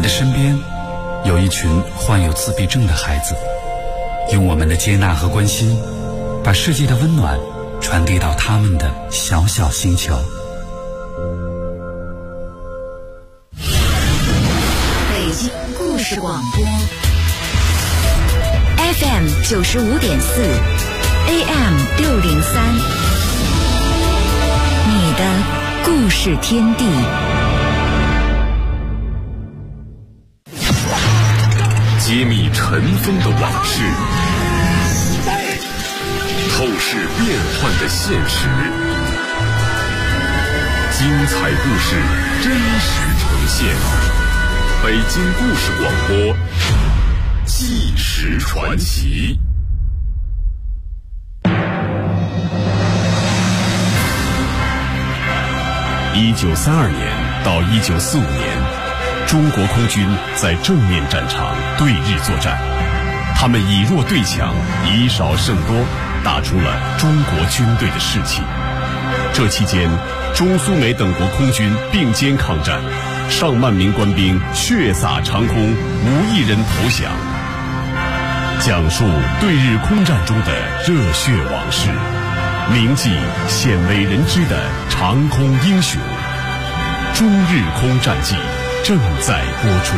的身边有一群患有自闭症的孩子，用我们的接纳和关心，把世界的温暖传递到他们的小小星球。 北京故事广播 FM 95.4 AM 603，你的故事天地。 揭秘尘封的往事，透视变幻的现实，精彩故事真实呈现。北京故事广播，纪实传奇。1932年到1945年。中国空军在正面战场对日作战，他们以弱对强，以少胜多，打出了中国军队的士气。这期间，中苏美等国空军并肩抗战，上万名官兵血洒长空，无一人投降。讲述对日空战中的热血往事，铭记鲜为人知的长空英雄。中日空战记正在播出。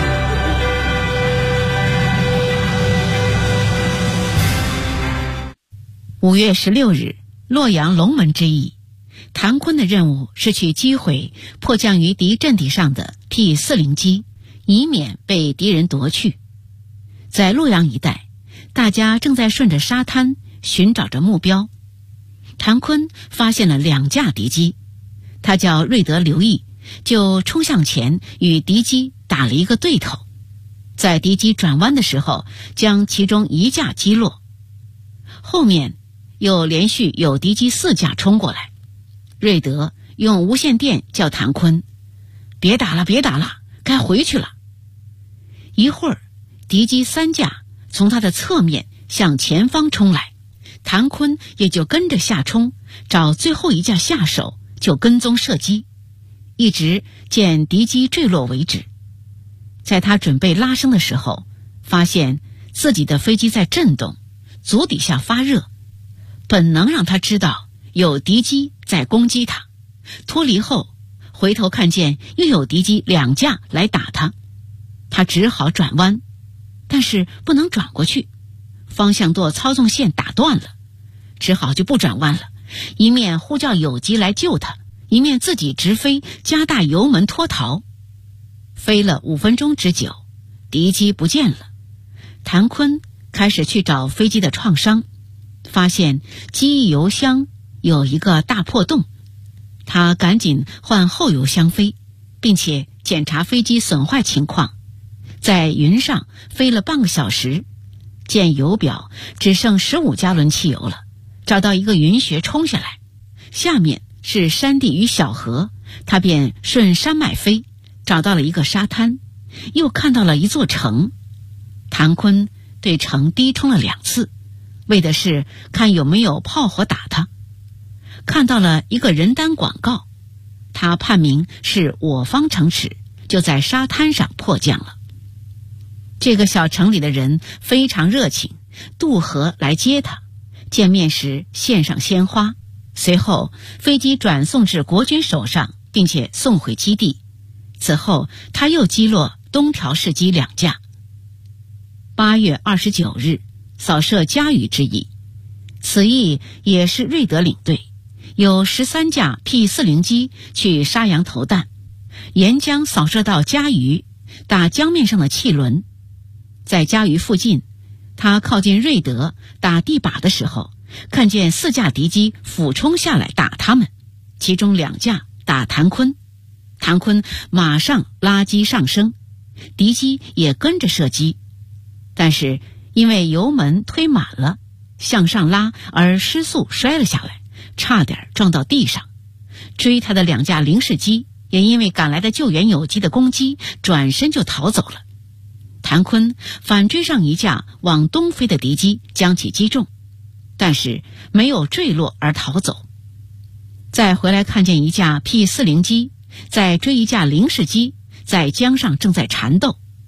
5月16日，洛阳龙门之役，谭坤的任务是去击毁迫降于敌阵地上的 P-40机，以免被敌人夺去。在洛阳一带，大家正在顺着沙滩寻找着目标。谭坤发现了2架敌机，他叫瑞德留意，就冲向前与敌机打了一个对头，在敌机转弯的时候将其中1架击落。后面又连续有敌机4架冲过来，瑞德用无线电叫谭坤，别打了别打了，该回去了。一会儿敌机3架从他的侧面向前方冲来，谭坤也就跟着下冲，找最后1架下手，就跟踪射击，一直见敌机坠落为止。在他准备拉升的时候，发现自己的飞机在震动，足底下发热，本能让他知道有敌机在攻击他。脱离后回头看见又有敌机2架来打他，他只好转弯，但是不能转过去，方向舵操纵线打断了，只好就不转弯了，一面呼叫友机来救他，一面自己直飞，加大油门脱逃。飞了5分钟之久，敌机不见了。谭坤开始去找飞机的创伤，发现机翼油箱有一个大破洞，他赶紧换后油箱飞，并且检查飞机损坏情况。在云上飞了半个小时，见油表只剩15加仑汽油了，找到一个云穴冲下来，下面是山地与小河，他便顺山脉飞，找到了一个沙滩，又看到了一座城。谭坤对城低冲了2次，为的是看有没有炮火打他。看到了一个人单广告，他判明是我方城池，就在沙滩上迫降了。这个小城里的人非常热情，渡河来接他，见面时献上鲜花，随后飞机转送至国军手上，并且送回基地。此后他又击落东条氏机2架。8月29日扫射嘉峪之役，此役也是瑞德领队，有13架 P-40机去沙洋投弹，沿江扫射到嘉峪，打江面上的汽轮。在嘉峪附近，他靠近瑞德打地靶的时候，看见4架敌机俯冲下来打他们，其中2架打谭坤，谭坤马上拉机上升，敌机也跟着射击，但是因为油门推满了，向上拉而失速摔了下来，差点撞到地上。追他的2架零式机也因为赶来的救援友机的攻击，转身就逃走了。谭坤反追上1架往东飞的敌机，将其击中，但是没有坠落而逃走。再回来看见1架 P-40机在追1架零式机，在江上正在缠斗，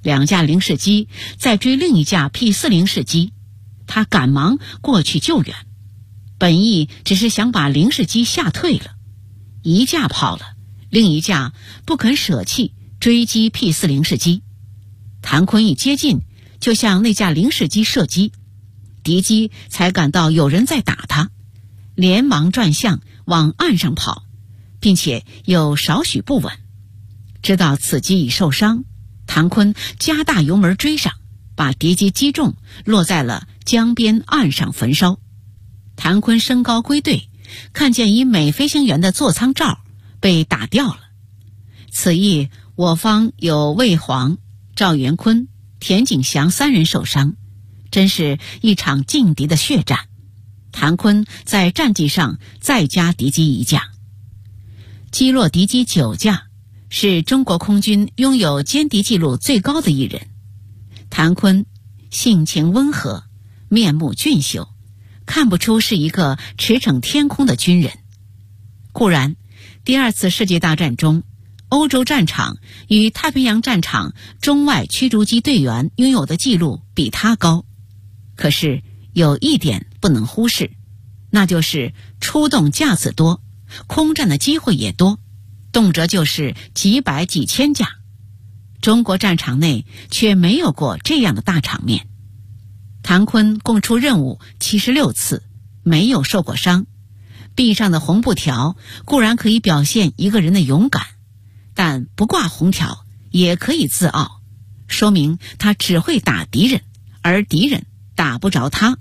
2架零式机在追另一架 P-40 式机，他赶忙过去救援，本意只是想把零式机吓退了。一架跑了，另一架不肯舍弃追击 P-40 式机。谭坤一接近，就向那架零式机射击，敌机才感到有人在打他，连忙转向往岸上跑，并且有少许不稳。知道此机已受伤，谭坤加大油门追上，把敌机击中，落在了江边岸上焚烧。谭坤升高归队，看见一美飞行员的座舱罩被打掉了。此役我方有魏煌、赵元坤、田景祥3人受伤，真是一场劲敌的血战。谭坤在战绩上再加敌机1架，击落敌机9架，是中国空军拥有歼敌记录最高的一人。谭坤性情温和，面目俊秀，看不出是一个驰骋天空的军人。固然，第2次世界大战中，欧洲战场与太平洋战场中外驱逐机队员拥有的记录比他高，可是有一点不能忽视，那就是出动架次多，空战的机会也多，动辄就是几百几千架。中国战场内却没有过这样的大场面。谭坤共出任务76次，没有受过伤。臂上的红布条固然可以表现一个人的勇敢，但不挂红条也可以自傲，说明他只会打敌人，而敌人打不着他。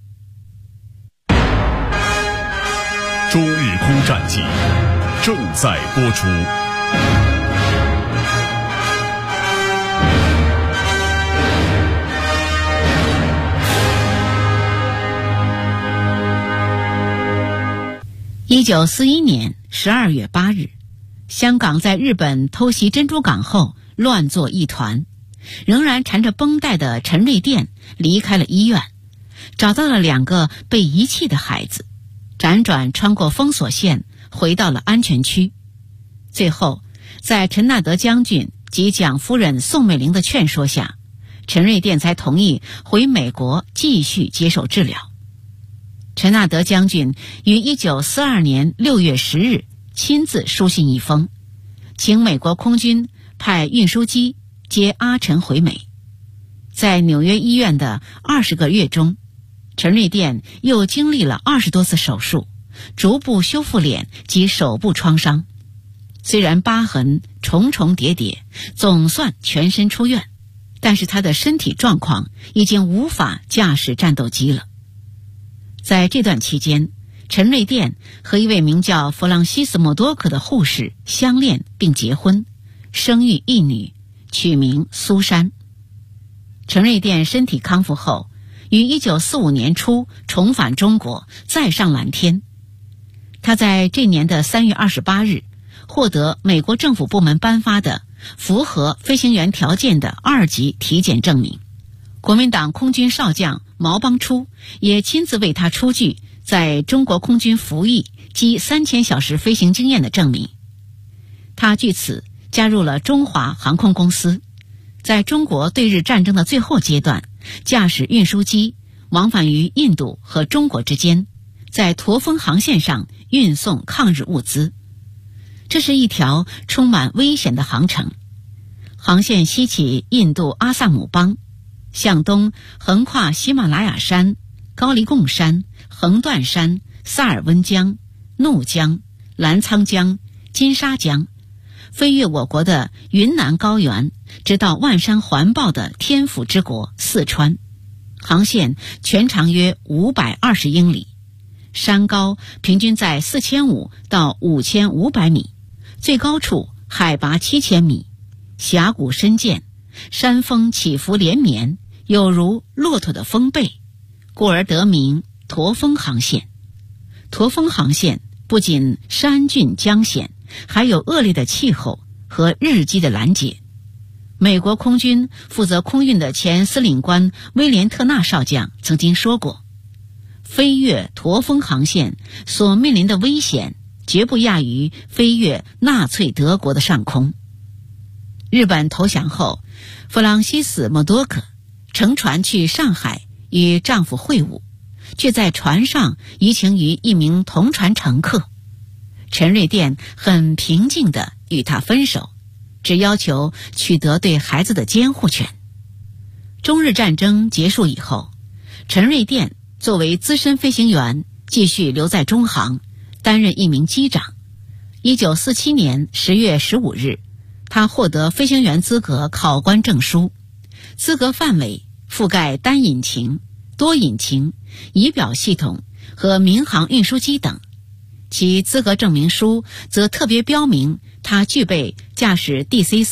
中日空战记正在播出。 1941年12月8日，香港在日本偷袭珍珠港后乱作一团，仍然缠着绷带的陈瑞甸离开了医院，找到了2个被遗弃的孩子，辗转穿过封锁线，回到了安全区。最后，在陈纳德将军及蒋夫人宋美龄的劝说下，陈瑞甸才同意回美国继续接受治疗。陈纳德将军于1942年6月10日亲自书信一封，请美国空军派运输机接阿陈回美。在纽约医院的20个月中，陈瑞甸又经历了20多次手术，逐步修复脸及手部创伤。虽然疤痕重重叠叠，总算全身出院，但是他的身体状况已经无法驾驶战斗机了。在这段期间，陈瑞甸和一位名叫弗朗西斯·莫多克的护士相恋并结婚，生育一女，取名苏珊。陈瑞甸身体康复后，于1945年初重返中国，再上蓝天。他在这年的3月28日获得美国政府部门颁发的符合飞行员条件的2级体检证明。国民党空军少将毛邦初也亲自为他出具在中国空军服役及3000小时飞行经验的证明。他据此加入了中华航空公司，在中国对日战争的最后阶段，驾驶运输机往返于印度和中国之间，在驼峰航线上运送抗日物资。这是一条充满危险的航程，航线西起印度阿萨姆邦，向东横跨喜马拉雅山、高黎贡山、横断山、萨尔温江、怒江、澜沧江、金沙江，飞越我国的云南高原，直到万山环抱的天府之国四川。航线全长约520英里，山高平均在4500到5500米，最高处海拔7000米，峡谷深涧，山峰起伏连绵，有如骆驼的风背，故而得名驼峰航线。驼峰航线不仅山峻江险，还有恶劣的气候和日机的拦截。美国空军负责空运的前司令官威廉特纳少将曾经说过，飞越驼峰航线所面临的危险绝不亚于飞越纳粹德国的上空。 日本投降后，弗朗西斯·莫多克乘船去上海与丈夫会晤，却在船上移情于一名同船乘客。陈瑞甸很平静地与他分手，只要求取得对孩子的监护权。中日战争结束以后，陈瑞甸作为资深飞行员继续留在中航，担任一名机长。1947年10月15日，他获得飞行员资格考官证书，资格范围覆盖单引擎、多引擎、仪表系统和民航运输机等。其资格证明书则特别标明他具备驾驶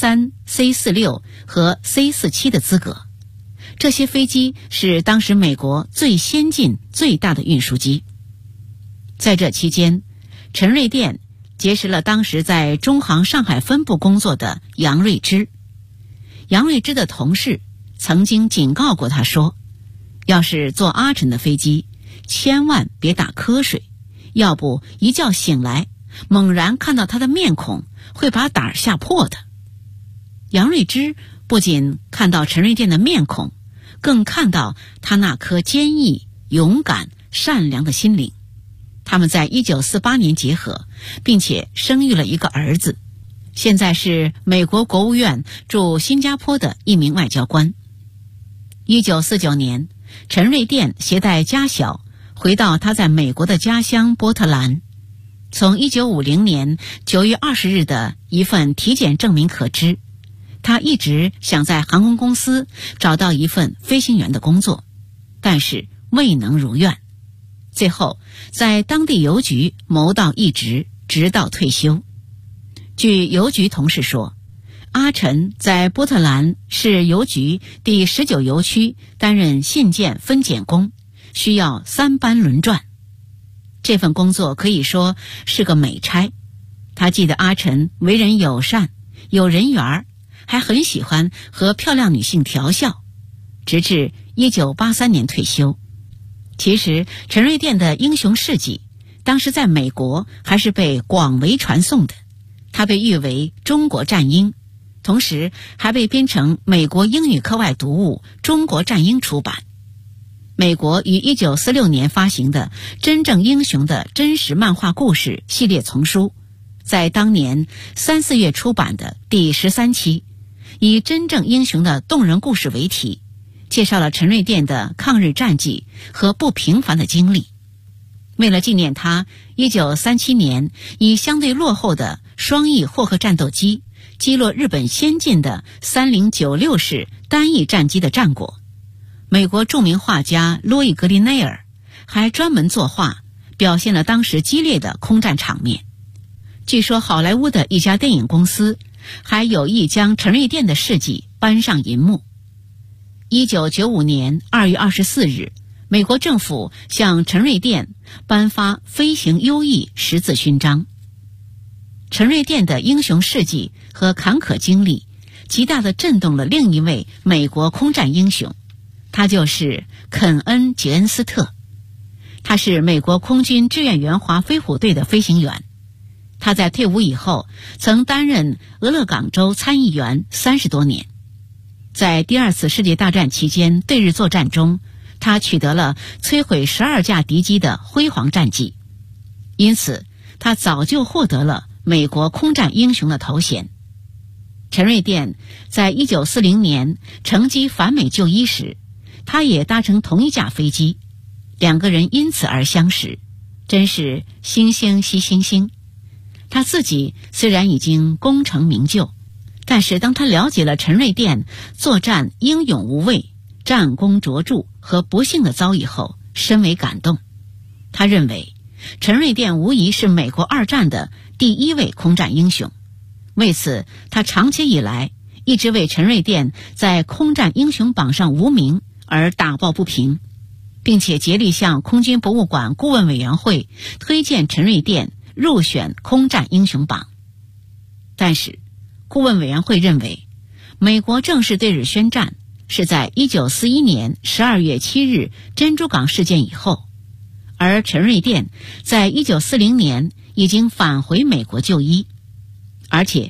DC-3、C-46 和 C-47 的资格。这些飞机是当时美国最先进、最大的运输机。在这期间，陈瑞甸结识了当时在中航上海分部工作的杨瑞之。杨瑞之的同事曾经警告过他说，要是坐阿晨的飞机，千万别打瞌睡，要不一觉醒来，猛然看到他的面孔，会把胆儿吓破的。杨瑞之不仅看到陈瑞甸的面孔，更看到他那颗坚毅、勇敢、善良的心灵。他们在1948年结合，并且生育了一个儿子，现在是美国国务院驻新加坡的一名外交官。1949年，陈瑞甸携带家小回到他在美国的家乡波特兰。从1950年9月20日的一份体检证明可知，他一直想在航空公司找到一份飞行员的工作，但是未能如愿。最后在当地邮局谋到一职，直到退休。据邮局同事说，阿晨在波特兰市邮局第19邮区担任信件分拣工，需要3班轮转。这份工作可以说是个美差。他记得阿晨为人友善，有人缘，还很喜欢和漂亮女性调笑，直至1983年退休。其实陈瑞甸的英雄事迹当时在美国还是被广为传颂的，他被誉为中国战鹰，同时还被编成美国英语课外读物《中国战鹰》出版。美国于1946年发行的《真正英雄的真实漫画故事》系列丛书，在当年3、4月出版的第13期，以真正英雄的动人故事为题，介绍了陈瑞甸的抗日战绩和不平凡的经历。为了纪念他，1937年以相对落后的双翼霍克战斗机击落日本先进的3096式单翼战机的战果，美国著名画家路易·格林内尔还专门作画，表现了当时激烈的空战场面。据说好莱坞的一家电影公司还有意将陈瑞甸的事迹搬上银幕。1995年2月24日，美国政府向陈瑞甸颁发飞行优异10字勋章。陈瑞甸的英雄事迹和坎坷经历极大地震动了另一位美国空战英雄，他就是肯恩·杰恩斯特。他是美国空军志愿援华飞虎队的飞行员。他在退伍以后曾担任俄勒冈州参议员30多年。在第2次世界大战期间对日作战中，他取得了摧毁12架敌机的辉煌战绩，因此他早就获得了美国空战英雄的头衔。陈瑞甸在1940年乘机返美就医时，他也搭乘同一架飞机，两个人因此而相识，真是惺惺惜惺惺。他自己虽然已经功成名就，但是当他了解了陈瑞甸作战英勇无畏、战功卓著和不幸的遭遇后，深为感动。他认为陈瑞甸无疑是美国2战的第1位空战英雄，为此他长期以来一直为陈瑞甸在空战英雄榜上无名而打抱不平，并且竭力向空军博物馆顾问委员会推荐陈瑞甸入选空战英雄榜。但是顾问委员会认为，美国正式对日宣战是在1941年12月7日珍珠港事件以后，而陈瑞甸在1940年已经返回美国就医，而且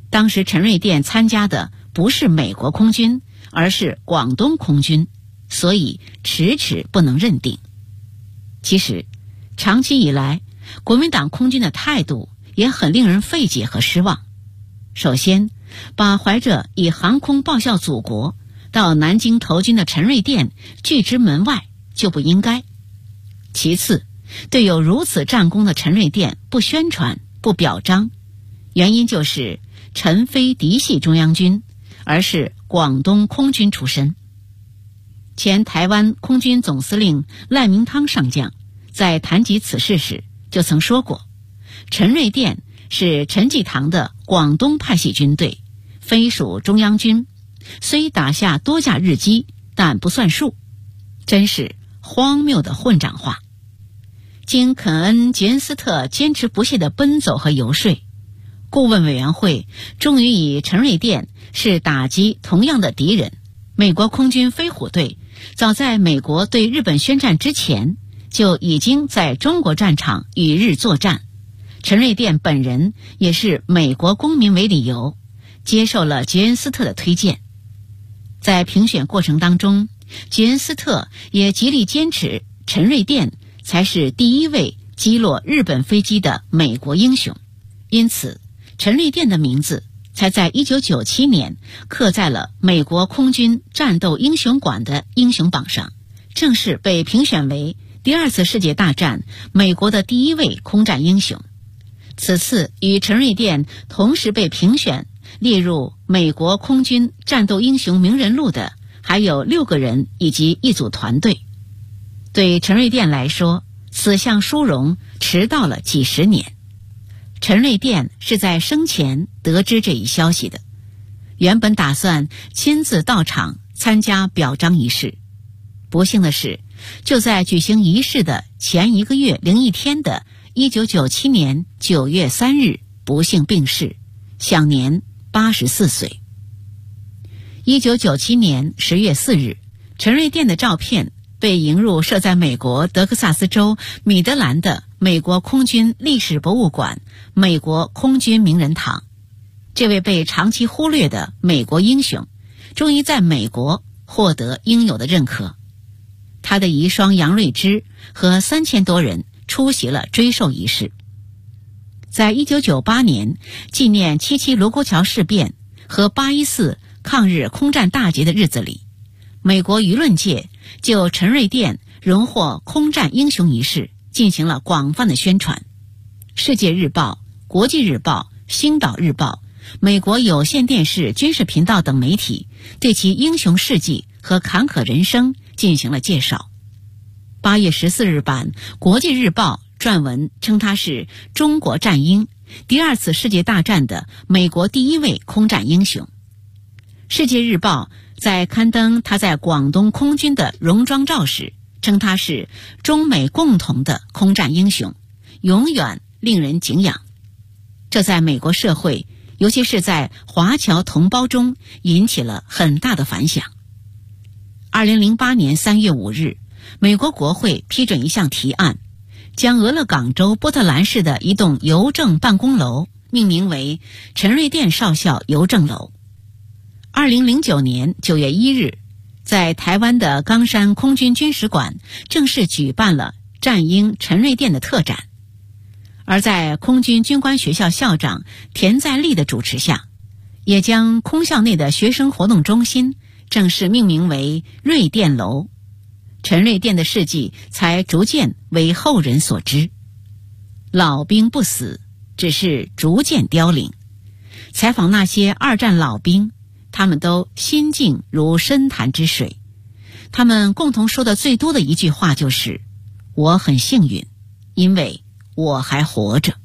当时陈瑞甸参加的不是美国空军，而是广东空军，所以迟迟不能认定。其实长期以来，国民党空军的态度也很令人费解和失望。首先，把怀着以航空报效祖国到南京投军的陈瑞甸拒之门外就不应该。其次，对有如此战功的陈瑞甸不宣传不表彰，原因就是陈非嫡系中央军，而是广东空军出身。前台湾空军总司令赖明汤上将在谈及此事时就曾说过，陈瑞甸是陈济棠的广东派系军队，非属中央军，虽打下多架日机，但不算数，真是荒谬的混账话。经肯恩·杰恩斯特坚持不懈的奔走和游说，顾问委员会终于以陈瑞甸是打击同样的敌人美国空军飞虎队早在美国对日本宣战之前就已经在中国战场与日作战，陈瑞甸本人也是美国公民为理由，接受了杰恩斯特的推荐。在评选过程当中，杰恩斯特也极力坚持陈瑞甸才是第一位击落日本飞机的美国英雄，因此陈瑞甸的名字才在1997年刻在了美国空军战斗英雄馆的英雄榜上，正式被评选为第二次世界大战美国的第一位空战英雄。此次与陈瑞甸同时被评选列入美国空军战斗英雄名人录的还有6个人以及一组团队。对陈瑞甸来说，此项殊荣迟到了几十年。陈瑞甸是在生前得知这一消息的，原本打算亲自到场参加表彰仪式。不幸的是，就在举行仪式的前1个月零1天的1997年9月3日不幸病逝，享年84岁。1997年10月4日，陈瑞甸的照片被迎入设在美国德克萨斯州米德兰的美国空军历史博物馆美国空军名人堂。这位被长期忽略的美国英雄终于在美国获得应有的认可。他的遗孀杨瑞芝和3000多人出席了追授仪式。在1998年纪念77卢沟桥事变和814抗日空战大捷的日子里，美国舆论界就陈瑞甸荣获空战英雄一事进行了广泛的宣传。世界日报、国际日报、星岛日报、美国有线电视军事频道等媒体对其英雄事迹和坎坷人生进行了介绍。8月14日版国际日报撰文称他是中国战鹰，第2次世界大战的美国第一位空战英雄。世界日报在刊登他在广东空军的戎装照时，称他是中美共同的空战英雄，永远令人敬仰。这在美国社会，尤其是在华侨同胞中引起了很大的反响。2008年3月5日，美国国会批准一项提案，将俄勒冈州波特兰市的一栋邮政办公楼命名为陈瑞甸少校邮政楼。2009年9月1日，在台湾的冈山空军军史馆正式举办了战鹰陈瑞甸的特展。而在空军军官学校校长田在利的主持下，也将空校内的学生活动中心正式命名为瑞甸楼。陈瑞甸的事迹才逐渐为后人所知。老兵不死，只是逐渐凋零。采访那些2战老兵，他们都心静如深潭之水。他们共同说的最多的一句话就是：“我很幸运，因为我还活着。”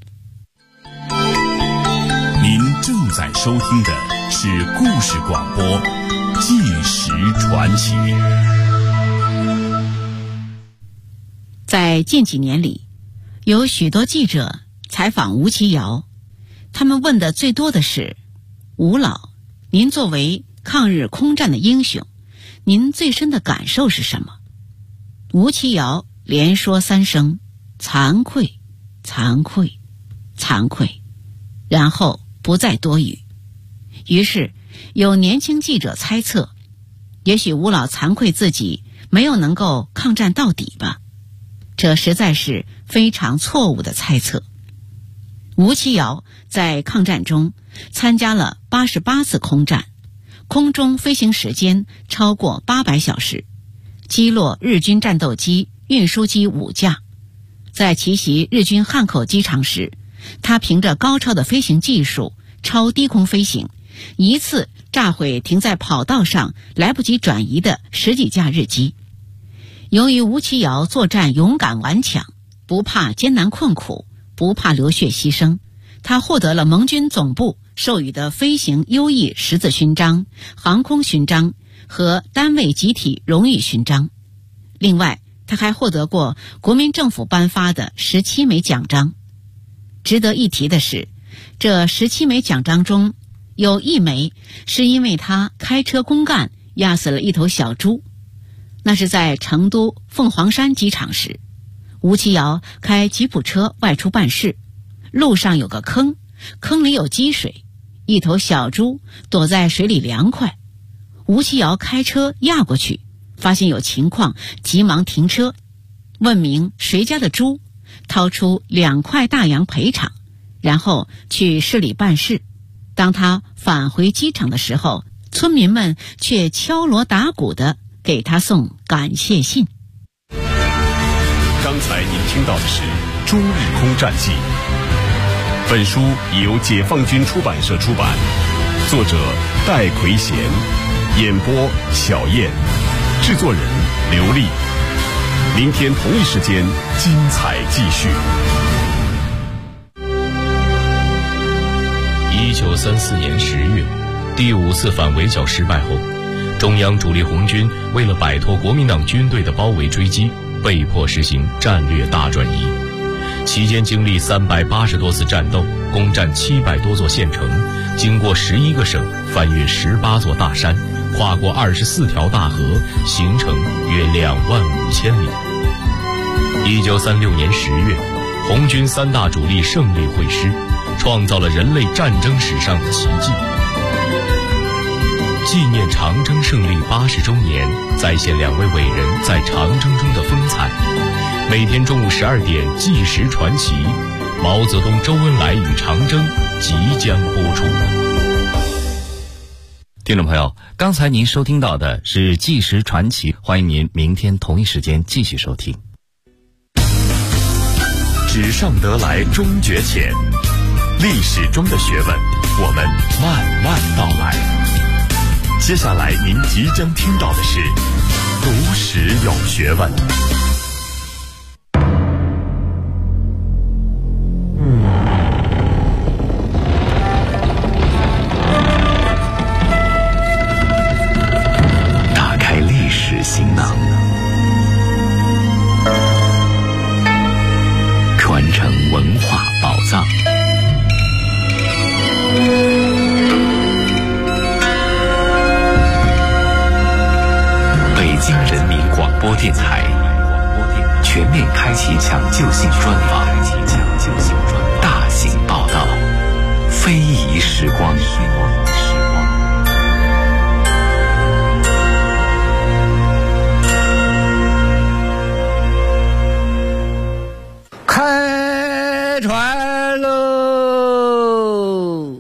您正在收听的是故事广播《纪实传奇》。 在近几年里，有许多记者采访吴奇尧，他们问的最多的是：吴老，您作为抗日空战的英雄，您最深的感受是什么？吴奇尧连说3声：惭愧，惭愧，惭愧，然后不再多语。 于是有年轻记者猜测，也许吴老惭愧自己没有能够抗战到底吧。这实在是非常错误的猜测。吴其尧在抗战中参加了88次空战，空中飞行时间超过800小时，击落日军战斗机、运输机5架。在奇袭日军汉口机场时，他凭着高超的飞行技术超低空飞行，一次炸毁停在跑道上来不及转移的10几架日机。由于吴其尧作战勇敢顽强，不怕艰难困苦，不怕流血牺牲，他获得了盟军总部授予的飞行优异十字勋章、航空勋章和单位集体荣誉勋章。另外，他还获得过国民政府颁发的17枚奖章。值得一提的是，这17枚奖章中有1枚是因为他开车公干压死了一头小猪。那是在成都凤凰山机场时，吴其尧开吉普车外出办事，路上有个坑，坑里有积水，一头小猪躲在水里凉快。吴其尧开车压过去，发现有情况，急忙停车，问明谁家的猪，掏出2块大洋赔偿，然后去市里办事。当他返回机场的时候，村民们却敲锣打鼓的给他送感谢信。 刚才您听到的是《中日空战记》，本书已由解放军出版社出版，作者戴奎贤，演播小燕，制作人刘丽。明天同一时间精彩继续。 1934年10月，第5次反围剿失败后，中央主力红军为了摆脱国民党军队的包围追击，被迫实行战略大转移。期间经历380多次战斗，攻占700多座县城，经过11个省，翻越18座大山，跨过24条大河，行程约25000里。1936年10月，红军3大主力胜利会师，创造了人类战争史上的奇迹。纪念长征胜利80周年，再现2位伟人在长征中的风采。每天中午12点，纪实传奇，毛泽东、周恩来与长征即将播出。 听众朋友，刚才您收听到的是纪实传奇，欢迎您明天同一时间继续收听。 纸上得来终觉浅，历史中的学问，我们慢慢道来。接下来您即将听到的是读史有学问。 打开历史行囊，传承文化宝藏。北京人民广播电台全面开启抢救性专访，大型报道，非遗时光。 开船喽！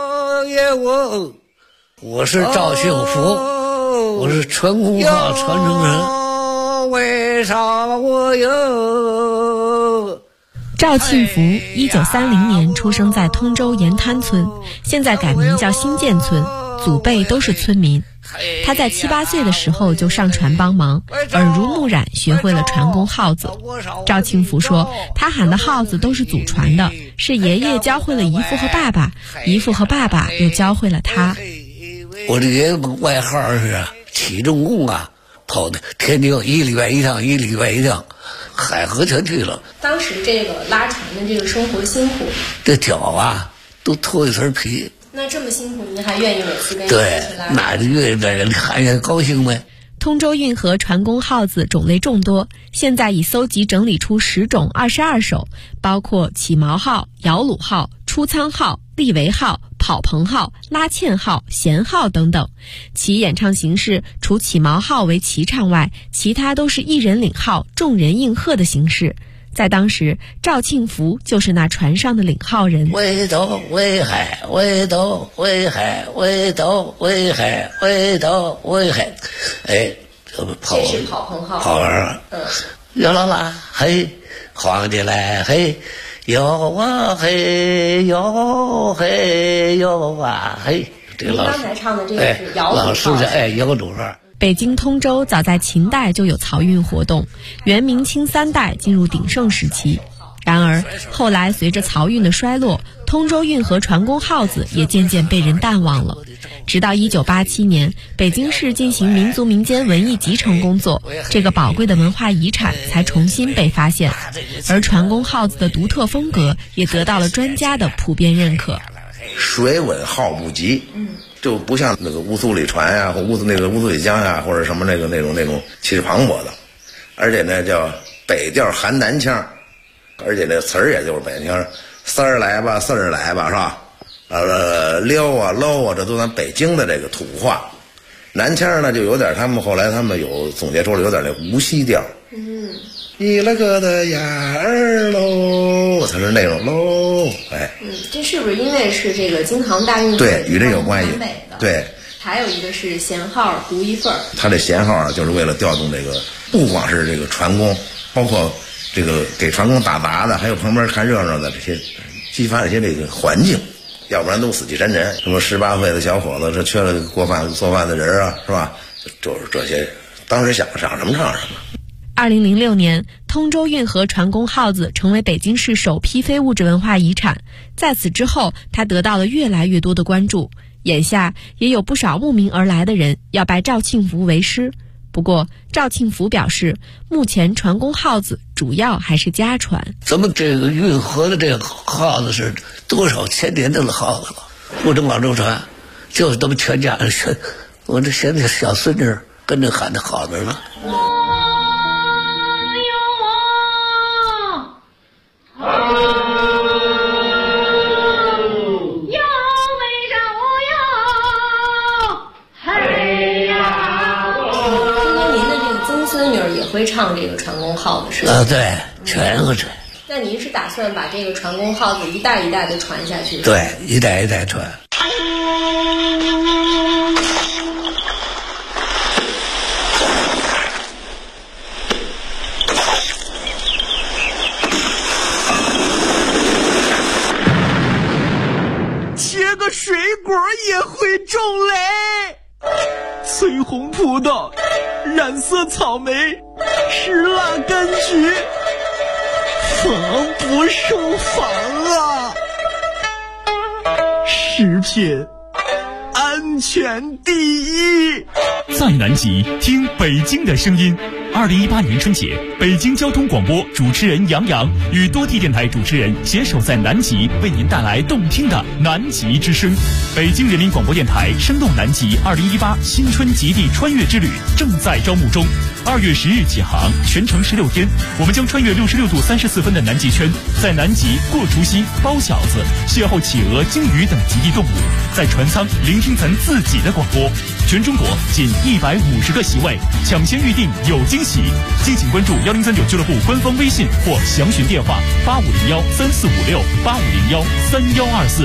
我是赵幸福，我是传功号传承人。为啥我有？ 赵庆福1930年出生在通州盐滩村，现在改名叫新建村，祖辈都是村民。他在7、8岁的时候就上船帮忙，耳濡目染学会了传功号子。赵庆福说，他喊的号子都是祖传的，是爷爷教会了姨父和爸爸，姨父和爸爸又教会了他。 我的爷爷外号是起重工啊，跑的天津1礼拜1趟，1礼拜1趟，海河全去了。 当时这个拉船的这个生活辛苦， 这脚啊都脱一层皮。 那这么辛苦，您还愿意每次跟对，那就愿意在看见高兴呗。 通州运河传功号子种类众多，现在已搜集整理出10种22首，包括起毛号、摇橹号、 出舱号、利维号、跑棚号、拉纤号、弦号等等。其演唱形式除起锚号为齐唱外，其他都是一人领号、众人应和的形式。在当时，赵庆福就是那船上的领号人。 围斗围海，围斗围海，围斗围海，围斗围海。哎， 这是跑棚号。 跑完，哟啦啦嘿，皇帝来嘿，哟啊嘿，哟嘿哟啊嘿。这个刚才唱的这个是摇老师的摇橹号。 北京通州早在秦代就有漕运活动，元明清3代进入鼎盛时期。然而后来随着漕运的衰落，通州运河船工号子也渐渐被人淡忘了。直到1987年，北京市进行民族民间文艺集成工作，这个宝贵的文化遗产才重新被发现，而船工号子的独特风格也得到了专家的普遍认可。 水稳号不急，就不像那个乌苏里船呀，或乌苏里江呀，或者什么那种气势磅礴的，而且呢叫北调含南腔，而且那词儿也就是北腔，丝儿来吧，是吧？溜啊搂啊，这都咱北京的这个土话。南腔呢就有点，后来他们有总结出了有点那无锡调。你那个的眼儿喽，它是那种喽， 这是不是因为是这个京杭大运河？ 对，与这有关系。对， 还有一个是弦号独一份儿。 它这弦号啊，就是为了调动这个，不光是这个船工，包括这个给船工打杂的，还有旁边看热闹的这些，激发一些这个环境，要不然都死气沉沉。什么18岁的小伙子，这缺了做饭的人啊，是吧？就是这些，当时想什么唱什么。 2006年，通州运河船工号子成为北京市首批非物质文化遗产。在此之后，它得到了越来越多的关注。眼下也有不少慕名而来的人要拜赵庆福为师。不过，赵庆福表示，目前船工号子主要还是家传。 咱们这个运河的这个号子是多少千年的号子了，不止广州船，就是咱们全家人。我这现在小孙女跟着喊的号子了。 会唱这个船工号子是吧？ 对，全会唱。 那您是打算把这个船工号子一代一代的传下去？ 对，一代一代传。 切个水果也会种雷，翠红葡萄，染色草莓，石蜡柑橘，防不胜防啊！食品安全第一。 在南极听北京的声音。2018年春节，北京交通广播主持人杨洋与多地电台主持人携手在南极，为您带来动听的南极之声。北京人民广播电台生动南极2018新春极地穿越之旅正在招募中，2月10日起航，全程16天，我们将穿越66度34分的南极圈，在南极过除夕、包饺子、邂逅企鹅、鲸鱼等极地动物，在船舱聆听咱自己的广播。全中国仅150个席位，抢先预定有惊喜！敬请关注1039俱乐部官方微信或详询电话8501345685013124。